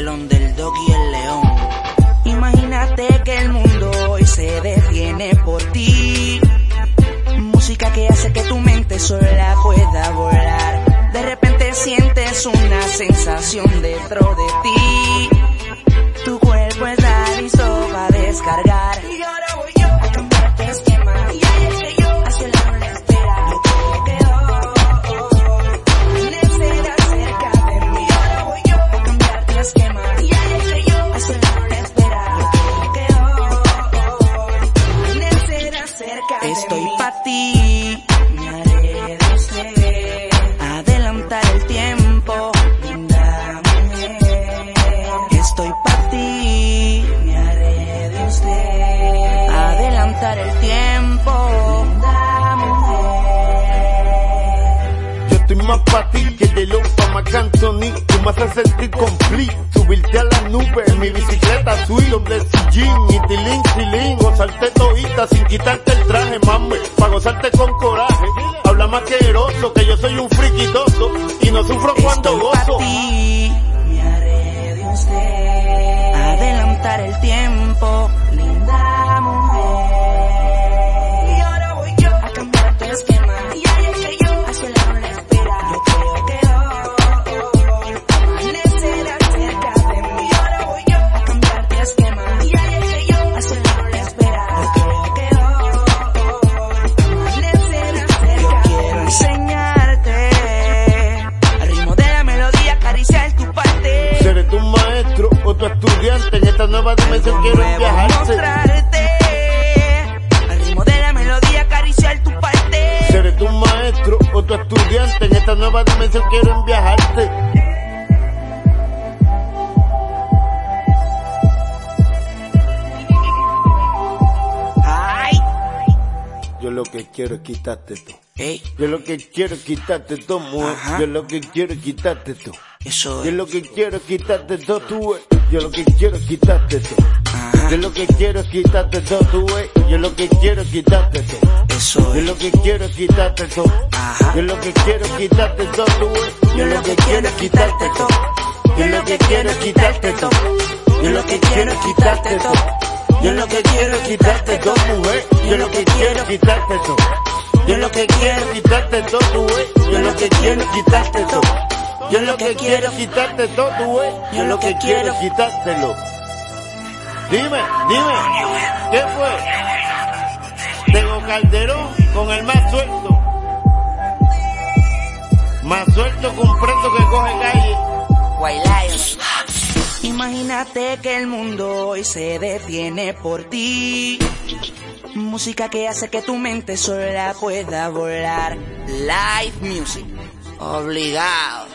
el underdog y el león. Imagínate que el mundo hoy se detiene por ti. Música que hace que tu mente sola pueda volar. De repente sientes una sensación dentro de ti. Tu cuerpo está listo para descargar. Y ahora voy yo a cambiar tu esquema. Y ahí yo hacia la no le espera. Yo creo que amanecerá cerca de mí. Y ahora voy yo a cambiar tu esquema. Y ahí yo hacia la no le espera. Yo creo que amanecerá cerca de mí. Estoy pa' ti, me haré de usted. Adelantar el tiempo, linda mujer. Estoy pa' ti, me haré de usted. Adelantar el tiempo, linda mujer. Yo estoy más pa' ti que de Lopa McAnthony. Tú me haces sentir complete. Subirte a la nube en mi bicicleta sweet. Donde sillín y tilín, gozarte todita sin quitarte el traje, mami. Pa' gozarte con coraje. Habla más que eroso, que yo soy un friquidoso y no sufro cuando gozo. Estoy pa' ti, me haré de usted. Adelantar el tiempo, linda mujer. Y ahora voy yo a cambiar tu esquema. Y ahí es que yo hacia la no le espera. Yo creo que amanecerá cerca de mí. Y ahora voy yo a cambiar tu esquema. Y ahí es que yo hacia la no le espera. Yo creo que amanecerá cerca. Yo quiero enseñarte al ritmo de la melodía, acariciar tu parte. Seré tu maestro o tu estudiante. En esta nueva dimensión quiero viajarte. Mostrarte al ritmo de la melodía, acariciar tu parte. Seré tu maestro o tu estudiante. En esta nueva dimensión quiero viajarte. Ay, Yo lo que quiero es quitarte tú. ey, Yo lo que quiero es quitarte todo, mujer. Ajá. Yo lo que quiero es quitarte tú. eso Yo es. lo que quiero es quitarte todo, tú, Yo lo que quiero es quitarte todo. Ajá, Yo lo que quiero es quitarte todo, tú, Yo lo que quiero es quitarte todo. eso Yo es. lo que quiero es quitarte todo. Ajá, Yo lo que quiero es quitarte todo, tú, yo lo que quiero es quitarte todo. Yo lo que quiero es quitarte todo. Yo lo que quiero es quitarte todo. Yo lo que quiero es quitarte todo, mujer. Yo lo que quiero es quitarte todo. Yo lo que quiero es quitarte todo, tú, Yo lo que quiero es quitarte todo. Yo lo que quiero es quitarte todo, tú, Yo lo que quiero es quitártelo. Dime, ¿qué fue? Tengo Calderón con el más suelto. Más suelto que un preso que coge calle. White Lion. Imagínate que el mundo hoy se detiene por ti. Música que hace que tu mente sola pueda volar. Live music. Obligado.